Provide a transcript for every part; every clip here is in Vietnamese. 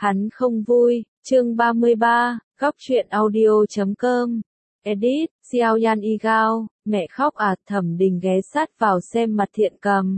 Hắn không vui, chương 33, góc truyện audio.com. Edit, Xiao Yan Y Gao, mẹ khóc à. Thẩm Đình ghé sát vào xem mặt Thiện Cầm.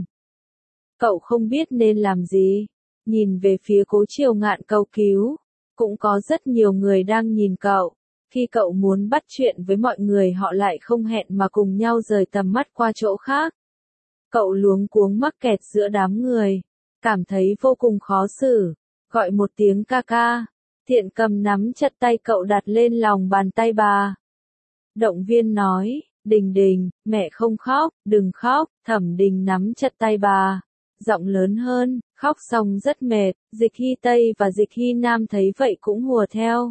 Cậu không biết nên làm gì. Nhìn về phía Cố Triều Ngạn cầu cứu. Cũng có rất nhiều người đang nhìn cậu. Khi cậu muốn bắt chuyện với mọi người họ lại không hẹn mà cùng nhau rời tầm mắt qua chỗ khác. Cậu luống cuống mắc kẹt giữa đám người. Cảm thấy vô cùng khó xử. Gọi một tiếng ca ca. Thiện Cầm nắm chặt tay cậu đặt lên lòng bàn tay bà. Động viên nói, Đình Đình, mẹ không khóc, đừng khóc. Thẩm Đình nắm chặt tay bà. Giọng lớn hơn, khóc xong rất mệt. Dịch Hy Tây và Dịch Hy Nam thấy vậy cũng hùa theo.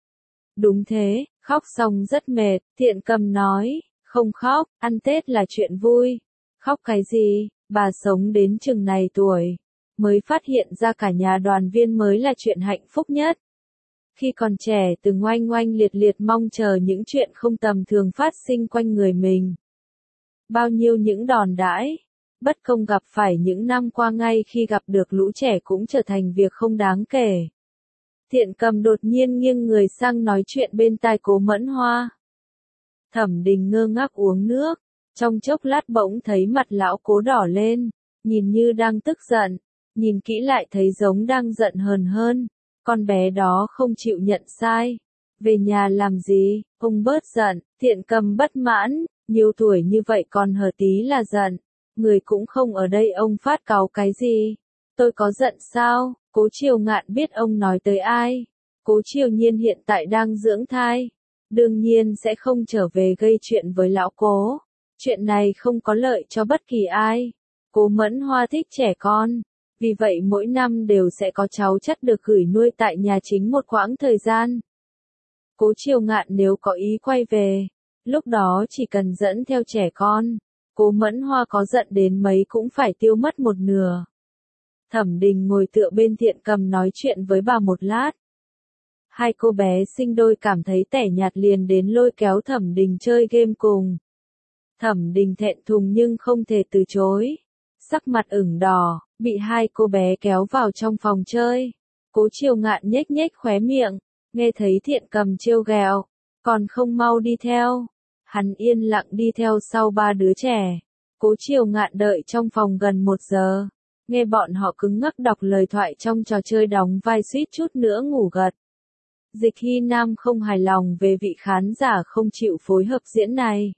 Đúng thế, khóc xong rất mệt. Thiện Cầm nói, không khóc, ăn Tết là chuyện vui. Khóc cái gì, bà sống đến chừng này tuổi. Mới phát hiện ra cả nhà đoàn viên mới là chuyện hạnh phúc nhất. Khi còn trẻ từng oanh oanh liệt liệt mong chờ những chuyện không tầm thường phát sinh quanh người mình. Bao nhiêu những đòn đãi, bất công gặp phải những năm qua ngay khi gặp được lũ trẻ cũng trở thành việc không đáng kể. Thiện Cầm đột nhiên nghiêng người sang nói chuyện bên tai Cố Mẫn Hoa. Thẩm Đình ngơ ngác uống nước, trong chốc lát bỗng thấy mặt lão Cố đỏ lên, nhìn như đang tức giận. Nhìn kỹ lại thấy giống đang giận hờn hơn. Con bé đó không chịu nhận sai. Về nhà làm gì, ông bớt giận. Thiện Cầm bất mãn, nhiều tuổi như vậy còn hờ tí là giận. Người cũng không ở đây ông phát cáu cái gì. Tôi có giận sao? Cố Triều Ngạn biết ông nói tới ai. Cố Triều Nhiên hiện tại đang dưỡng thai. Đương nhiên sẽ không trở về gây chuyện với lão Cố. Chuyện này không có lợi cho bất kỳ ai. Cố Mẫn Hoa thích trẻ con. Vì vậy mỗi năm đều sẽ có cháu chắt được gửi nuôi tại nhà chính một quãng thời gian. Cố Triều Ngạn nếu có ý quay về, lúc đó chỉ cần dẫn theo trẻ con, Cố Mẫn Hoa có giận đến mấy cũng phải tiêu mất một nửa. Thẩm Đình ngồi tựa bên Thiện Cầm nói chuyện với bà một lát. Hai cô bé sinh đôi cảm thấy tẻ nhạt liền đến lôi kéo Thẩm Đình chơi game cùng. Thẩm Đình thẹn thùng nhưng không thể từ chối. Sắc mặt ửng đỏ, bị hai cô bé kéo vào trong phòng chơi. Cố Triều Ngạn nhếch nhếch khóe miệng, nghe thấy Thiện Cầm trêu ghẹo, còn không mau đi theo. Hắn yên lặng đi theo sau ba đứa trẻ. Cố Triều Ngạn đợi trong phòng gần 1 giờ, nghe bọn họ cứng ngắc đọc lời thoại trong trò chơi đóng vai suýt chút nữa ngủ gật. Dịch Hy Nam không hài lòng về vị khán giả không chịu phối hợp diễn này.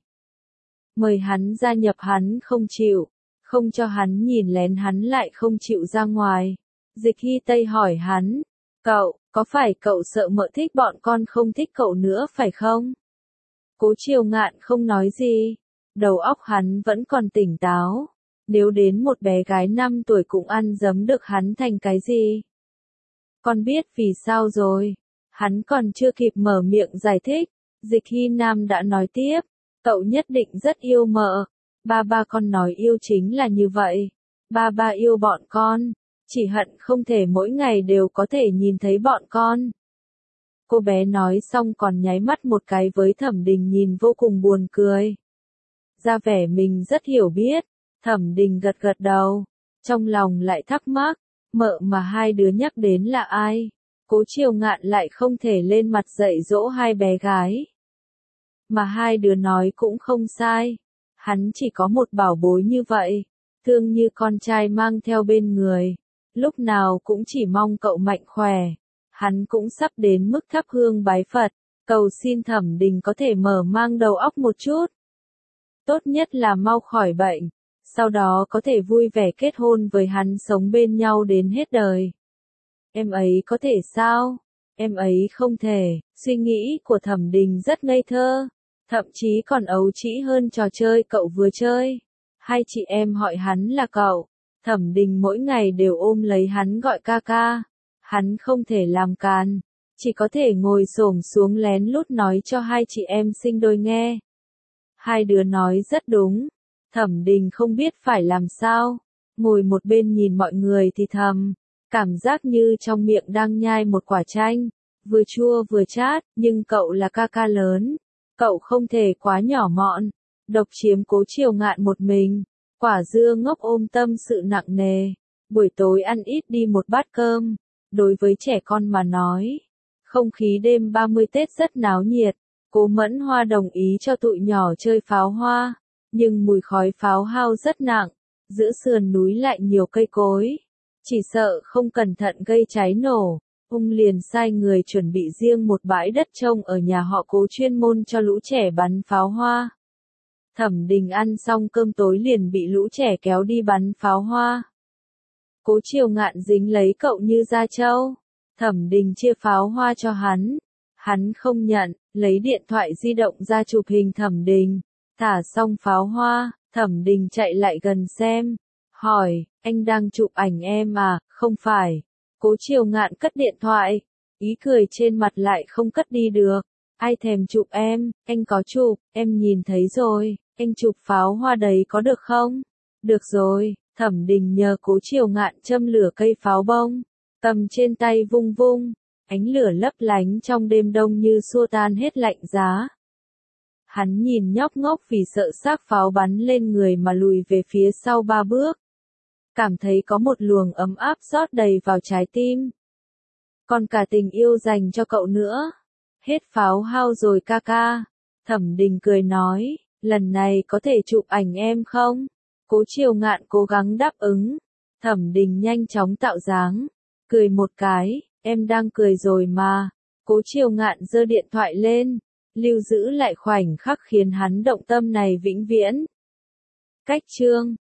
Mời hắn gia nhập hắn không chịu. Không cho hắn nhìn lén hắn lại không chịu ra ngoài. Dịch Hy Tây hỏi hắn, cậu, có phải cậu sợ mợ thích bọn con không thích cậu nữa phải không? Cố Triều Ngạn không nói gì. Đầu óc hắn vẫn còn tỉnh táo. Nếu đến một bé gái 5 tuổi cũng ăn dấm được hắn thành cái gì? Con biết vì sao rồi. Hắn còn chưa kịp mở miệng giải thích. Dịch Hy Nam đã nói tiếp, cậu nhất định rất yêu mợ. Ba con nói yêu chính là như vậy. Ba yêu bọn con. Chỉ hận không thể mỗi ngày đều có thể nhìn thấy bọn con. Cô bé nói xong còn nháy mắt một cái với Thẩm Đình nhìn vô cùng buồn cười. Ra vẻ mình rất hiểu biết. Thẩm Đình gật gật đầu. Trong lòng lại thắc mắc. Mợ mà hai đứa nhắc đến là ai? Cố Triều Ngạn lại không thể lên mặt dạy dỗ hai bé gái. Mà hai đứa nói cũng không sai. Hắn chỉ có một bảo bối như vậy, thương như con trai mang theo bên người, lúc nào cũng chỉ mong cậu mạnh khỏe. Hắn cũng sắp đến mức thắp hương bái Phật, cầu xin Thẩm Đình có thể mở mang đầu óc một chút. Tốt nhất là mau khỏi bệnh, sau đó có thể vui vẻ kết hôn với hắn sống bên nhau đến hết đời. Em ấy có thể sao? Em ấy không thể. Suy nghĩ của Thẩm Đình rất ngây thơ. Thậm chí còn ấu trĩ hơn trò chơi cậu vừa chơi. Hai chị em hỏi hắn là cậu. Thẩm Đình mỗi ngày đều ôm lấy hắn gọi ca ca. Hắn không thể làm càn. Chỉ có thể ngồi xổm xuống lén lút nói cho hai chị em sinh đôi nghe. Hai đứa nói rất đúng. Thẩm Đình không biết phải làm sao. Ngồi một bên nhìn mọi người thì thầm. Cảm giác như trong miệng đang nhai một quả chanh. Vừa chua vừa chát, nhưng cậu là ca ca lớn. Cậu không thể quá nhỏ mọn, độc chiếm Cố Triều Ngạn một mình. Quả dưa ngốc ôm tâm sự nặng nề. Buổi tối ăn ít đi một bát cơm. Đối với trẻ con mà nói, không khí đêm 30 Tết rất náo nhiệt. Cố Mẫn Hoa đồng ý cho tụi nhỏ chơi pháo hoa, nhưng mùi khói pháo hao rất nặng, giữa sườn núi lại nhiều cây cối, chỉ sợ không cẩn thận gây cháy nổ. Ông liền sai người chuẩn bị riêng một bãi đất trông ở nhà họ Cố chuyên môn cho lũ trẻ bắn pháo hoa. Thẩm Đình ăn xong cơm tối liền bị lũ trẻ kéo đi bắn pháo hoa. Cố Triều Ngạn dính lấy cậu như da trâu. Thẩm Đình chia pháo hoa cho hắn. Hắn không nhận, lấy điện thoại di động ra chụp hình Thẩm Đình. Thả xong pháo hoa, Thẩm Đình chạy lại gần xem. Hỏi, anh đang chụp ảnh em à? Không phải. Cố Triều Ngạn cất điện thoại. Ý cười trên mặt lại không cất đi được. Ai thèm chụp em, anh có chụp, em nhìn thấy rồi. Anh chụp pháo hoa đấy có được không? Được rồi, Thẩm Đình nhờ Cố Triều Ngạn châm lửa cây pháo bông. Cầm trên tay vung vung. Ánh lửa lấp lánh trong đêm đông như xua tan hết lạnh giá. Hắn nhìn nhóc ngốc vì sợ xác pháo bắn lên người mà lùi về phía sau 3 bước. Cảm thấy có một luồng ấm áp rót đầy vào trái tim. Còn cả tình yêu dành cho cậu nữa. Hết pháo hao rồi ca ca. Thẩm Đình cười nói, lần này có thể chụp ảnh em không? Cố Triều Ngạn cố gắng đáp ứng. Thẩm Đình nhanh chóng tạo dáng. Cười một cái, em đang cười rồi mà. Cố Triều Ngạn giơ điện thoại lên. Lưu giữ lại khoảnh khắc khiến hắn động tâm này vĩnh viễn. Cách chương